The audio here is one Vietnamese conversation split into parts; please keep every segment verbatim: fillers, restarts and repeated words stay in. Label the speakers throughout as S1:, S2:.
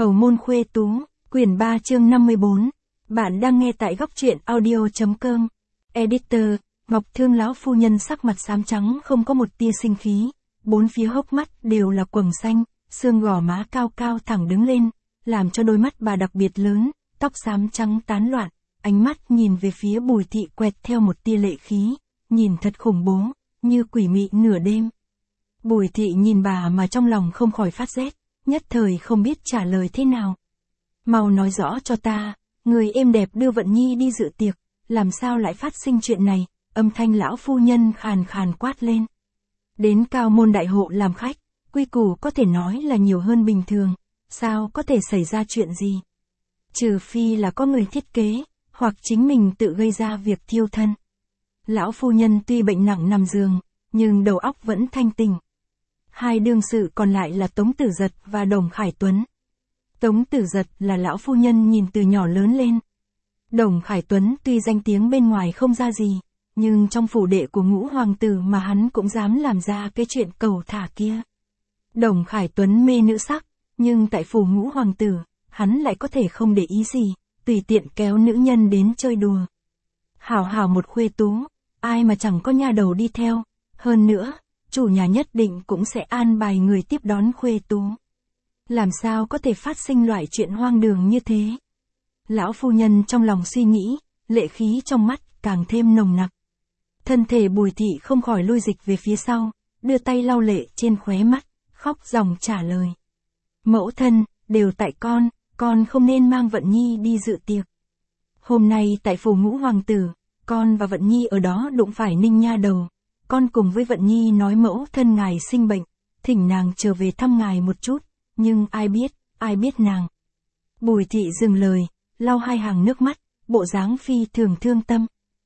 S1: Hầu môn khuê tú, quyển ba chương năm mươi bốn. Bạn đang nghe tại góc truyện audio.com. Editor, Ngọc Thương lão phu nhân sắc mặt xám trắng không có một tia sinh khí, bốn phía hốc mắt đều là quầng xanh, xương gò má cao cao thẳng đứng lên, làm cho đôi mắt bà đặc biệt lớn, tóc xám trắng tán loạn, ánh mắt nhìn về phía Bùi Thị quẹt theo một tia lệ khí, nhìn thật khủng bố, như quỷ mị nửa đêm. Bùi Thị nhìn bà mà trong lòng không khỏi phát rét, nhất thời không biết trả lời thế nào. Mau nói rõ cho ta, người êm đẹp đưa Vận Nhi đi dự tiệc, làm sao lại phát sinh chuyện này, âm thanh lão phu nhân khàn khàn quát lên. Đến cao môn đại hộ làm khách, quy củ có thể nói là nhiều hơn bình thường, sao có thể xảy ra chuyện gì? Trừ phi là có người thiết kế, hoặc chính mình tự gây ra việc thiêu thân. Lão phu nhân tuy bệnh nặng nằm giường, nhưng đầu óc vẫn thanh tỉnh. Hai đương sự còn lại là Tống Tử Dật và Đồng Khải Tuấn. Tống Tử Dật là lão phu nhân nhìn từ nhỏ lớn lên. Đồng Khải Tuấn tuy danh tiếng bên ngoài không ra gì, nhưng trong phủ đệ của ngũ hoàng tử mà hắn cũng dám làm ra cái chuyện cầu thả kia. Đồng Khải Tuấn mê nữ sắc, nhưng tại phủ ngũ hoàng tử, hắn lại có thể không để ý gì, tùy tiện kéo nữ nhân đến chơi đùa. Hảo hảo một khuê tú, ai mà chẳng có nha đầu đi theo, hơn nữa, chủ nhà nhất định cũng sẽ an bài người tiếp đón khuê tú. Làm sao có thể phát sinh loại chuyện hoang đường như thế? Lão phu nhân trong lòng suy nghĩ, lệ khí trong mắt càng thêm nồng nặc. Thân thể Bùi Thị không khỏi lui dịch về phía sau, đưa tay lau lệ trên khóe mắt, khóc ròng trả lời. Mẫu thân, đều tại con, con không nên mang Vận Nhi đi dự tiệc. Hôm nay tại phủ ngũ hoàng tử, con và Vận Nhi ở đó đụng phải Ninh nha đầu. Con cùng với Vận Nhi nói mẫu thân ngài sinh bệnh, thỉnh nàng trở về thăm ngài một chút, nhưng ai biết, ai biết nàng. Bùi Thị dừng lời, lau hai hàng nước mắt, bộ dáng phi thường thương tâm.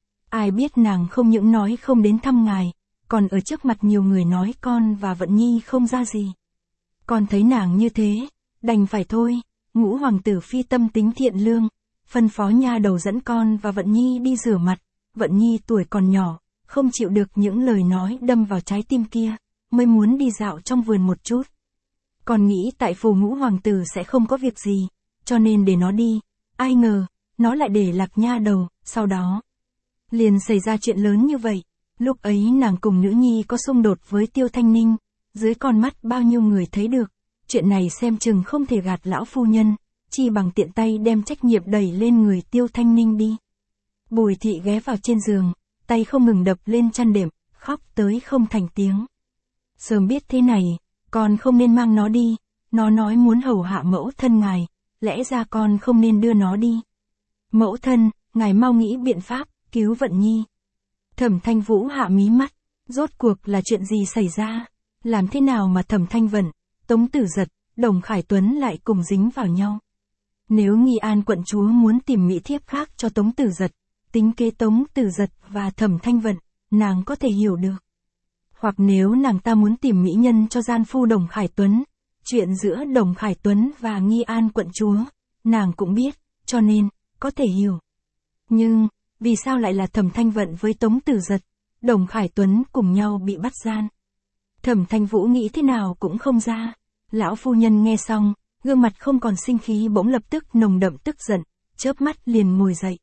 S1: Ai biết nàng không những nói không đến thăm ngài, còn ở trước mặt nhiều người nói con và Vận Nhi không ra gì. Con thấy nàng như thế, đành phải thôi, ngũ hoàng tử phi tâm tính thiện lương, phân phó nha đầu dẫn con và Vận Nhi đi rửa mặt. Vận Nhi tuổi còn nhỏ, không chịu được những lời nói đâm vào trái tim kia, mới muốn đi dạo trong vườn một chút. Còn nghĩ tại phủ ngũ hoàng tử sẽ không có việc gì, cho nên để nó đi, ai ngờ, nó lại để lạc nha đầu, sau đó. Liền xảy ra chuyện lớn như vậy, lúc ấy nàng cùng nữ nhi có xung đột với Tiêu Thanh Ninh, dưới con mắt bao nhiêu người thấy được, chuyện này xem chừng không thể gạt lão phu nhân, chi bằng tiện tay đem trách nhiệm đẩy lên người Tiêu Thanh Ninh đi. Bùi Thị ghé vào trên giường, tay không ngừng đập lên chăn đệm, khóc tới không thành tiếng. Sớm biết thế này, con không nên mang nó đi, nó nói muốn hầu hạ mẫu thân ngài, lẽ ra con không nên đưa nó đi. Mẫu thân, ngài mau nghĩ biện pháp, cứu Vận Nhi. Thẩm Thanh Vũ hạ mí mắt, rốt cuộc là chuyện gì xảy ra, làm thế nào mà Thẩm Thanh Vận, Tống Tử Dật, Đồng Khải Tuấn lại cùng dính vào nhau. Nếu Nghi An quận chúa muốn tìm mỹ thiếp khác cho Tống Tử Dật, tính kế Tống Tử Dật và Thẩm Thanh Vận, nàng có thể hiểu được. Hoặc nếu nàng ta muốn tìm mỹ nhân cho gian phu Đồng Khải Tuấn, chuyện giữa Đồng Khải Tuấn và Nghi An quận chúa, nàng cũng biết, cho nên, có thể hiểu. Nhưng, vì sao lại là Thẩm Thanh Vận với Tống Tử Dật, Đồng Khải Tuấn cùng nhau bị bắt gian? Thẩm Thanh Vũ nghĩ thế nào cũng không ra. Lão phu nhân nghe xong, gương mặt không còn sinh khí bỗng lập tức nồng đậm tức giận, chớp mắt liền ngồi dậy.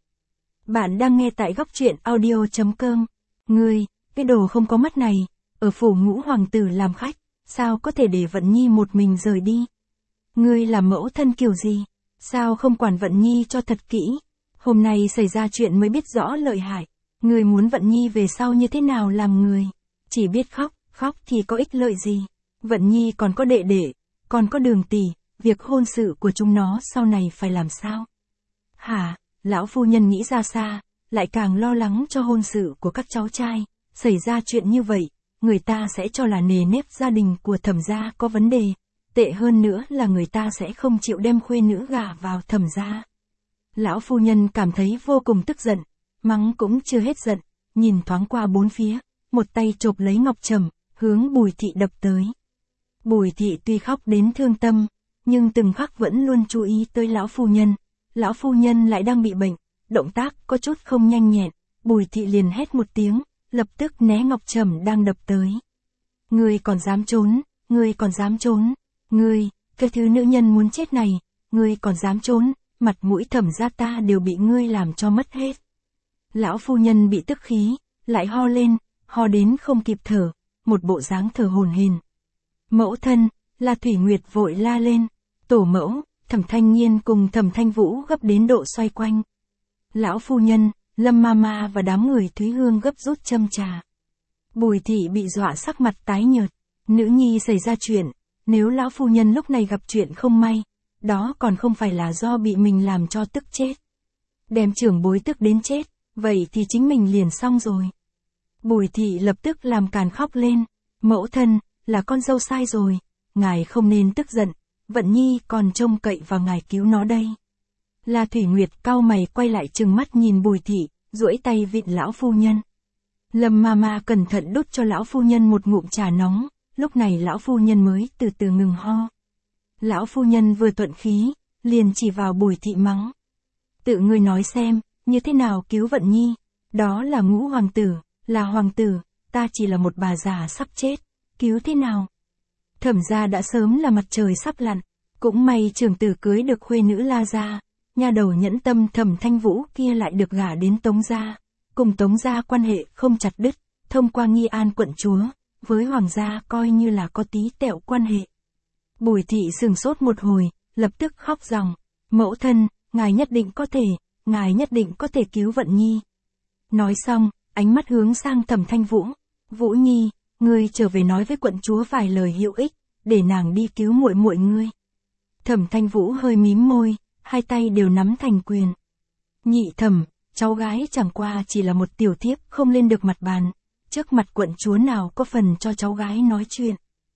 S1: Bạn đang nghe tại góc truyện audio.com. Ngươi, cái đồ không có mắt này, ở phủ ngũ hoàng tử làm khách, sao có thể để Vận Nhi một mình rời đi? Ngươi làm mẫu thân kiểu gì? Sao không quản Vận Nhi cho thật kỹ? Hôm nay xảy ra chuyện mới biết rõ lợi hại. Ngươi muốn Vận Nhi về sau như thế nào làm người? Chỉ biết khóc, khóc thì có ích lợi gì? Vận Nhi còn có đệ đệ, còn có Đường tỷ, việc hôn sự của chúng nó sau này phải làm sao? Hả? Lão phu nhân nghĩ ra xa, lại càng lo lắng cho hôn sự của các cháu trai. Xảy ra chuyện như vậy, người ta sẽ cho là nề nếp gia đình của Thẩm gia có vấn đề. Tệ hơn nữa là người ta sẽ không chịu đem khuê nữ gả vào Thẩm gia. Lão phu nhân cảm thấy vô cùng tức giận, mắng cũng chưa hết giận, nhìn thoáng qua bốn phía, một tay chộp lấy ngọc trầm, hướng Bùi Thị đập tới. Bùi Thị tuy khóc đến thương tâm, nhưng từng khắc vẫn luôn chú ý tới lão phu nhân. Lão phu nhân lại đang bị bệnh, động tác có chút không nhanh nhẹn, Bùi Thị liền hét một tiếng, lập tức né ngọc trầm đang đập tới. Ngươi còn dám trốn, ngươi còn dám trốn, ngươi, cái thứ nữ nhân muốn chết này, ngươi còn dám trốn, mặt mũi Thẩm gia ta đều bị ngươi làm cho mất hết. Lão phu nhân bị tức khí, lại ho lên, ho đến không kịp thở, một bộ dáng thở hổn hển. Mẫu thân, La Thủy Nguyệt vội la lên, tổ mẫu, Thẩm Thanh Nhiên cùng Thẩm Thanh Vũ gấp đến độ xoay quanh. Lão phu nhân, Lâm Mama và đám người Thúy Hương gấp rút châm trà. Bùi thị bị dọa sắc mặt tái nhợt, nữ nhi xảy ra chuyện, nếu lão phu nhân lúc này gặp chuyện không may, đó còn không phải là do bị mình làm cho tức chết. Đem trưởng bối tức đến chết, vậy thì chính mình liền xong rồi. Bùi thị lập tức làm càn khóc lên, mẫu thân, là con dâu sai rồi, ngài không nên tức giận, Vận Nhi còn trông cậy vào ngài cứu nó đây. La Thủy Nguyệt cau mày quay lại trừng mắt nhìn Bùi thị, duỗi tay vịn lão phu nhân. Lâm Mama cẩn thận đút cho lão phu nhân một ngụm trà nóng, lúc này lão phu nhân mới từ từ ngừng ho. Lão phu nhân vừa thuận khí, liền chỉ vào Bùi thị mắng. Tự ngươi nói xem, như thế nào cứu Vận Nhi, đó là ngũ hoàng tử, là hoàng tử, ta chỉ là một bà già sắp chết, cứu thế nào? Thẩm gia đã sớm là mặt trời sắp lặn, cũng may trưởng tử cưới được khuê nữ La gia, nhà đầu nhẫn tâm Thẩm Thanh Vũ kia lại được gả đến Tống gia, cùng Tống gia quan hệ không chặt đứt, thông qua Nghi An quận chúa, với hoàng gia coi như là có tí tẹo quan hệ. Bùi thị sừng sốt một hồi, lập tức khóc ròng, mẫu thân, ngài nhất định có thể, ngài nhất định có thể cứu Vận Nhi. Nói xong, ánh mắt hướng sang Thẩm Thanh Vũ, Vũ Nhi, ngươi trở về nói với quận chúa vài lời hữu ích, để nàng đi cứu muội muội ngươi. Thẩm Thanh Vũ hơi mím môi, hai tay đều nắm thành quyền. Nhị thẩm, cháu gái chẳng qua chỉ là một tiểu thiếp không lên được mặt bàn, trước mặt quận chúa nào có phần cho cháu gái nói chuyện.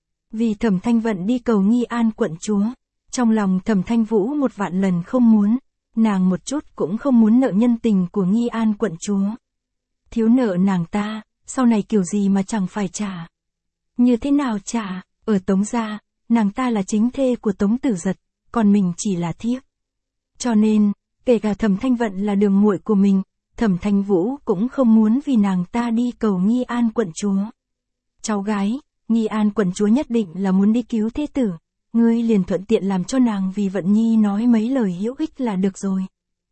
S1: Vì Thẩm Thanh Vận đi cầu Nghi An quận chúa, trong lòng Thẩm Thanh Vũ một vạn lần không muốn, nàng một chút cũng không muốn nợ nhân tình của Nghi An quận chúa. Thiếu nợ nàng ta, sau này kiểu gì mà chẳng phải trả. Như thế nào trả, ở Tống gia, nàng ta là chính thê của Tống Tử Giật, còn mình chỉ là thiếp. Cho nên, kể cả Thẩm Thanh Vận là đường muội của mình, Thẩm Thanh Vũ cũng không muốn vì nàng ta đi cầu Nghi An quận chúa. Cháu gái, Nghi An quận chúa nhất định là muốn đi cứu thế tử, ngươi liền thuận tiện làm cho nàng vì Vận Nhi nói mấy lời hữu ích là được rồi.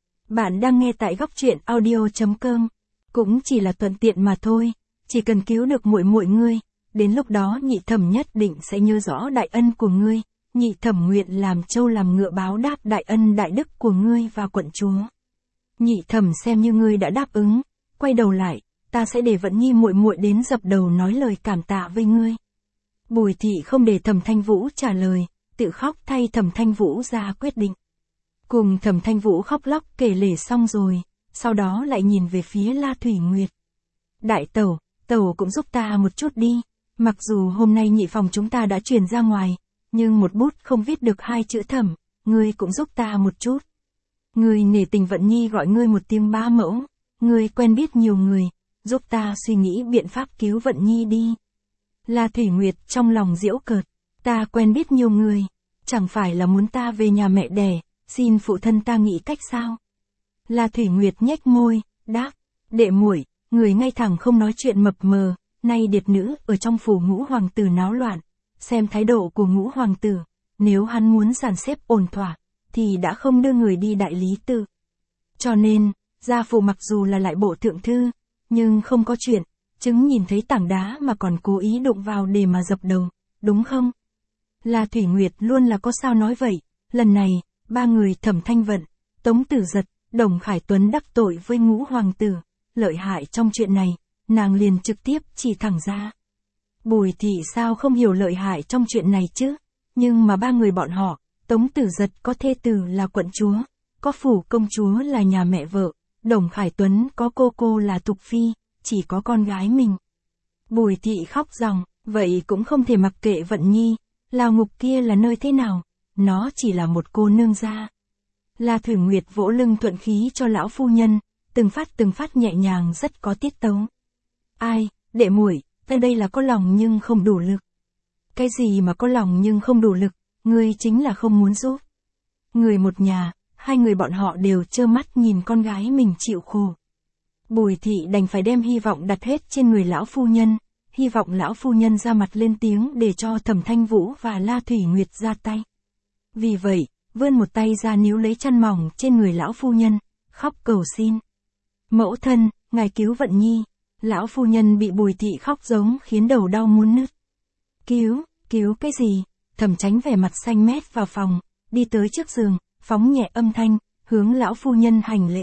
S1: Bạn đang nghe tại góc truyện audio chấm com, cũng chỉ là thuận tiện mà thôi, chỉ cần cứu được muội muội ngươi, đến lúc đó nhị thẩm nhất định sẽ nhớ rõ đại ân của ngươi, nhị thẩm nguyện làm trâu làm ngựa báo đáp đại ân đại đức của ngươi và quận chúa. Nhị thẩm xem như ngươi đã đáp ứng, quay đầu lại, ta sẽ để Vận Nhi muội muội đến dập đầu nói lời cảm tạ với ngươi. Bùi thị không để Thẩm Thanh Vũ trả lời, tự khóc thay Thẩm Thanh Vũ ra quyết định. Cùng Thẩm Thanh Vũ khóc lóc kể lể xong rồi, sau đó lại nhìn về phía La Thủy Nguyệt. Đại tẩu, tẩu cũng giúp ta một chút đi, mặc dù hôm nay nhị phòng chúng ta đã truyền ra ngoài, nhưng một bút không viết được hai chữ thẩm, ngươi cũng giúp ta một chút. Ngươi nể tình Vận Nhi gọi ngươi một tiếng bá mẫu, ngươi quen biết nhiều người, giúp ta suy nghĩ biện pháp cứu Vận Nhi đi. La Thủy Nguyệt trong lòng giễu cợt, ta quen biết nhiều người, chẳng phải là muốn ta về nhà mẹ đẻ, xin phụ thân ta nghĩ cách sao? La Thủy Nguyệt nhếch môi, đáp, đệ muội, người ngay thẳng không nói chuyện mập mờ, nay điệt nữ ở trong phủ ngũ hoàng tử náo loạn, xem thái độ của ngũ hoàng tử, nếu hắn muốn dàn xếp ổn thỏa, thì đã không đưa người đi đại lý tự. Cho nên, gia phụ mặc dù là lại bộ thượng thư, nhưng không có chuyện, chứng nhìn thấy tảng đá mà còn cố ý đụng vào để mà dập đầu, đúng không? La Thủy Nguyệt luôn là có sao nói vậy, lần này, ba người Thẩm Thanh Vận, Tống Tử Giật, Đồng Khải Tuấn đắc tội với ngũ hoàng tử, lợi hại trong chuyện này, nàng liền trực tiếp chỉ thẳng ra. Bùi thị sao không hiểu lợi hại trong chuyện này chứ, nhưng mà ba người bọn họ, Tống Tử Giật có thê tử là quận chúa, có phủ công chúa là nhà mẹ vợ, Đồng Khải Tuấn có cô cô là Thục Phi, chỉ có con gái mình. Bùi thị khóc rằng, vậy cũng không thể mặc kệ Vận Nhi, lao ngục kia là nơi thế nào, nó chỉ là một cô nương gia. La Thủy Nguyệt vỗ lưng thuận khí cho lão phu nhân, từng phát từng phát nhẹ nhàng rất có tiết tấu. Ai, đệ muội, ta đây là có lòng nhưng không đủ lực. Cái gì mà có lòng nhưng không đủ lực, ngươi chính là không muốn giúp. Người một nhà, hai người bọn họ đều trơ mắt nhìn con gái mình chịu khổ. Bùi thị đành phải đem hy vọng đặt hết trên người lão phu nhân, hy vọng lão phu nhân ra mặt lên tiếng để cho Thẩm Thanh Vũ và La Thủy Nguyệt ra tay. Vì vậy, vươn một tay ra níu lấy chăn mỏng trên người lão phu nhân, khóc cầu xin. Mẫu thân, ngài cứu Vận Nhi. Lão phu nhân bị Bùi Thị khóc giống khiến đầu đau muốn nứt. Cứu, cứu cái gì? Thẩm Chánh vẻ mặt xanh mét vào phòng, đi tới trước giường, phóng nhẹ âm thanh, hướng lão phu nhân hành lễ.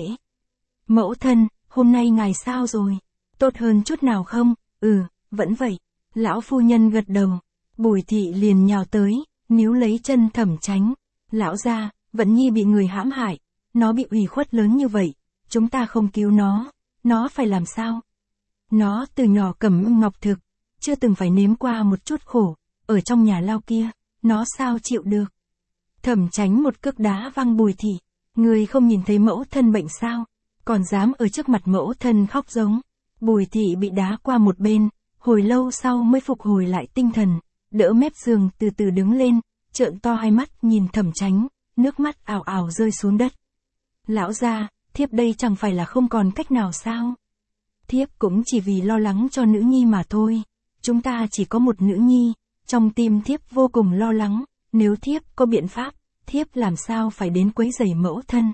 S1: Mẫu thân, hôm nay ngài sao rồi? Tốt hơn chút nào không? Ừ, vẫn vậy. Lão phu nhân gật đầu. Bùi Thị liền nhào tới, níu lấy chân Thẩm Chánh. Lão gia, Vận Nhi bị người hãm hại, nó bị ủy khuất lớn như vậy, chúng ta không cứu nó, nó phải làm sao? Nó từ nhỏ cầm ngọc thực, chưa từng phải nếm qua một chút khổ, ở trong nhà lao kia, nó sao chịu được? Thẩm Chánh một cước đá văng Bùi Thị, người không nhìn thấy mẫu thân bệnh sao, còn dám ở trước mặt mẫu thân khóc giống. Bùi Thị bị đá qua một bên, hồi lâu sau mới phục hồi lại tinh thần, đỡ mép giường từ từ đứng lên, trợn to hai mắt nhìn Thẩm Chánh, nước mắt ào ào rơi xuống đất. Lão gia, thiếp đây chẳng phải là không còn cách nào sao? Thiếp cũng chỉ vì lo lắng cho nữ nhi mà thôi. Chúng ta chỉ có một nữ nhi, trong tim thiếp vô cùng lo lắng, nếu thiếp có biện pháp, thiếp làm sao phải đến quấy rầy mẫu thân.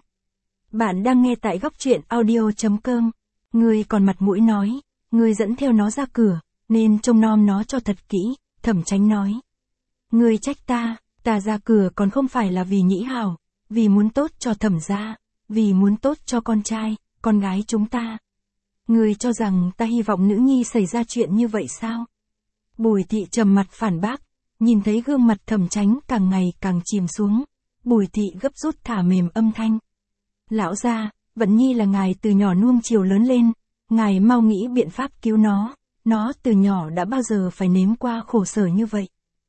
S1: Bạn đang nghe tại góc truyện audio chấm com. Ngươi còn mặt mũi nói, ngươi dẫn theo nó ra cửa, nên trông nom nó cho thật kỹ, Thẩm Chánh nói. Ngươi trách ta, ta ra cửa còn không phải là vì Nhĩ Hào, vì muốn tốt cho Thẩm gia, vì muốn tốt cho con trai, con gái chúng ta. Ngươi cho rằng ta hy vọng nữ nhi xảy ra chuyện như vậy sao? Bùi Thị trầm mặt phản bác, nhìn thấy gương mặt Thẩm Chánh càng ngày càng chìm xuống, Bùi Thị gấp rút thả mềm âm thanh. Lão gia, Vận Nhi là ngài từ nhỏ nuông chiều lớn lên, ngài mau nghĩ biện pháp cứu nó, nó từ nhỏ đã bao giờ phải nếm qua khổ sở như vậy.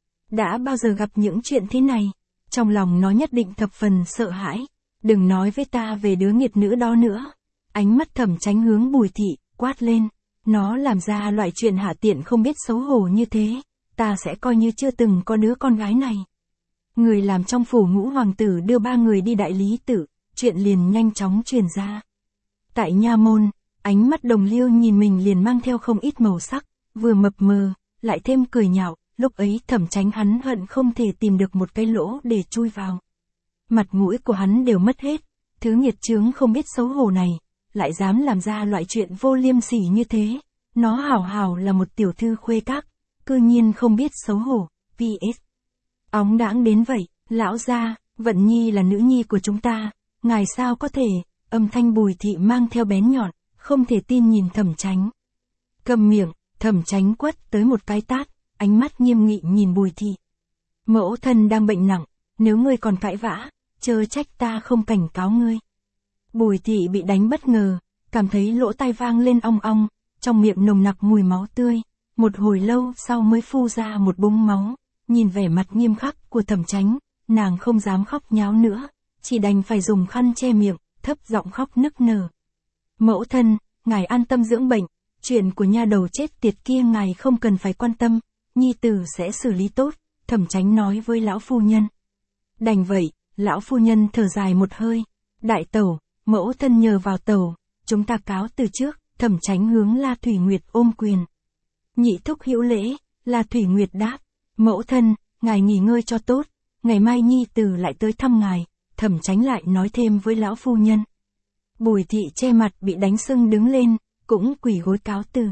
S1: Đã bao giờ gặp những chuyện thế này, trong lòng nó nhất định thập phần sợ hãi, đừng nói với ta về đứa nghiệt nữ đó nữa. Ánh mắt Thẩm Chánh hướng Bùi Thị, quát lên, nó làm ra loại chuyện hạ tiện không biết xấu hổ như thế, ta sẽ coi như chưa từng có đứa con gái này. Người làm trong phủ Ngũ hoàng tử đưa ba người đi đại lý tự, chuyện liền nhanh chóng truyền ra. Tại nha môn, ánh mắt Đồng Liêu nhìn mình liền mang theo không ít màu sắc, vừa mập mờ, lại thêm cười nhạo, lúc ấy Thẩm Chánh hắn hận không thể tìm được một cái lỗ để chui vào. Mặt mũi của hắn đều mất hết, thứ nghiệt chướng không biết xấu hổ này, lại dám làm ra loại chuyện vô liêm sỉ như thế, nó hảo hảo là một tiểu thư khuê các, cư nhiên không biết xấu hổ, pê ét. Óng đãng đến vậy, lão gia, Vận Nhi là nữ nhi của chúng ta, ngài sao có thể, âm thanh Bùi Thị mang theo bén nhọn, không thể tin nhìn Thẩm Chánh. Cầm miệng, Thẩm Chánh quất tới một cái tát, ánh mắt nghiêm nghị nhìn Bùi Thị. Mẫu thân đang bệnh nặng, nếu ngươi còn cãi vã, chớ trách ta không cảnh cáo ngươi. Bùi Thị bị đánh bất ngờ, cảm thấy lỗ tai vang lên ong ong, trong miệng nồng nặc mùi máu tươi, một hồi lâu sau mới phu ra một búng máu, nhìn vẻ mặt nghiêm khắc của Thẩm Chánh, nàng không dám khóc nháo nữa, chỉ đành phải dùng khăn che miệng, thấp giọng khóc nức nở. Mẫu thân, ngài an tâm dưỡng bệnh, chuyện của nha đầu chết tiệt kia ngài không cần phải quan tâm, nhi tử sẽ xử lý tốt, Thẩm Chánh nói với lão phu nhân. Đành vậy, lão phu nhân thở dài một hơi, đại tẩu, mẫu thân nhờ vào tẩu, chúng ta cáo từ trước, Thẩm Chánh hướng La Thủy Nguyệt ôm quyền. Nhị thúc hữu lễ, La Thủy Nguyệt đáp, mẫu thân, ngài nghỉ ngơi cho tốt, ngày mai nhi tử lại tới thăm ngài, Thẩm Chánh lại nói thêm với lão phu nhân. Bùi Thị che mặt bị đánh sưng đứng lên, cũng quỳ gối cáo từ.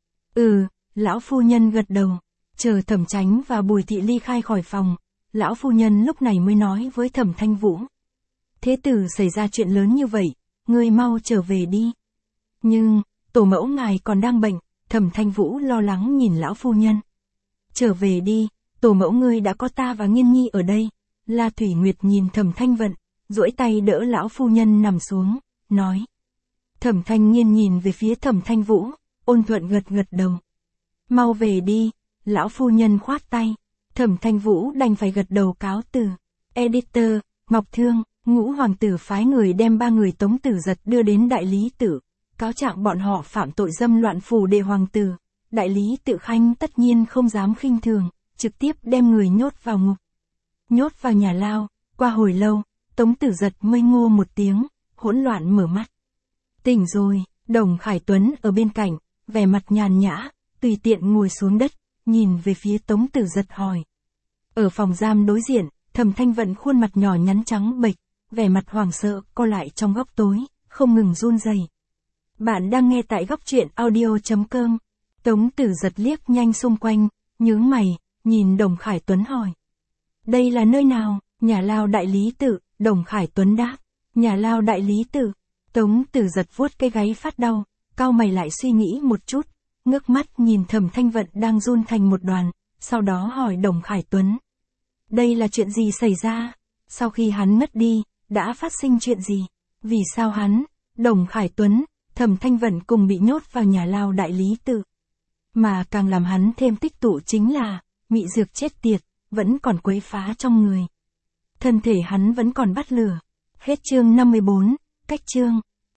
S1: Ừ, lão phu nhân gật đầu, chờ Thẩm Chánh và Bùi Thị ly khai khỏi phòng, lão phu nhân lúc này mới nói với Thẩm Thanh Vũ. Thế tử xảy ra chuyện lớn như vậy, ngươi mau trở về đi. Nhưng, tổ mẫu ngài còn đang bệnh, Thẩm Thanh Vũ lo lắng nhìn lão phu nhân. Trở về đi, tổ mẫu ngươi đã có ta và Nghiên Nhi ở đây. La Thủy Nguyệt nhìn Thẩm Thanh Vận, duỗi tay đỡ lão phu nhân nằm xuống, nói. Thẩm Thanh Nghiên nhìn về phía Thẩm Thanh Vũ, ôn thuận gật gật đầu. Mau về đi, lão phu nhân khoát tay, Thẩm Thanh Vũ đành phải gật đầu cáo từ. Editor, Ngọc Thương, Ngũ hoàng tử phái người đem ba người Tống Tử Giật đưa đến đại lý tự, cáo trạng bọn họ phạm tội dâm loạn phủ đệ hoàng tử. Đại lý tự khanh tất nhiên không dám khinh thường, trực tiếp đem người nhốt vào ngục. Nhốt vào nhà lao, qua hồi lâu, Tống Tử Giật mới ngô một tiếng, hỗn loạn mở mắt. Tỉnh rồi, Đồng Khải Tuấn ở bên cạnh, vẻ mặt nhàn nhã, tùy tiện ngồi xuống đất, nhìn về phía Tống Tử Giật hỏi. Ở phòng giam đối diện, Thẩm Thanh Vận khuôn mặt nhỏ nhắn trắng bệch, vẻ mặt hoảng sợ, co lại trong góc tối, không ngừng run rẩy. Bạn đang nghe tại góc truyện audio.com. Tống Tử giật liếc nhanh xung quanh, nhướng mày, nhìn Đồng Khải Tuấn hỏi. Đây là nơi nào? Nhà lao đại lý tự, Đồng Khải Tuấn đáp. Nhà lao đại lý tự. Tống Tử giật vuốt cái gáy phát đau, cau mày lại suy nghĩ một chút, ngước mắt nhìn Thẩm Thanh Vận đang run thành một đoàn, sau đó hỏi Đồng Khải Tuấn. Đây là chuyện gì xảy ra? Sau khi hắn mất đi, đã phát sinh chuyện gì? Vì sao hắn, Đồng Khải Tuấn, Thẩm Thanh Vận cùng bị nhốt vào nhà lao đại lý tự? Mà càng làm hắn thêm tích tụ chính là, mị dược chết tiệt, vẫn còn quấy phá trong người. Thân thể hắn vẫn còn bắt lửa. Hết chương năm mươi bốn, cách chương.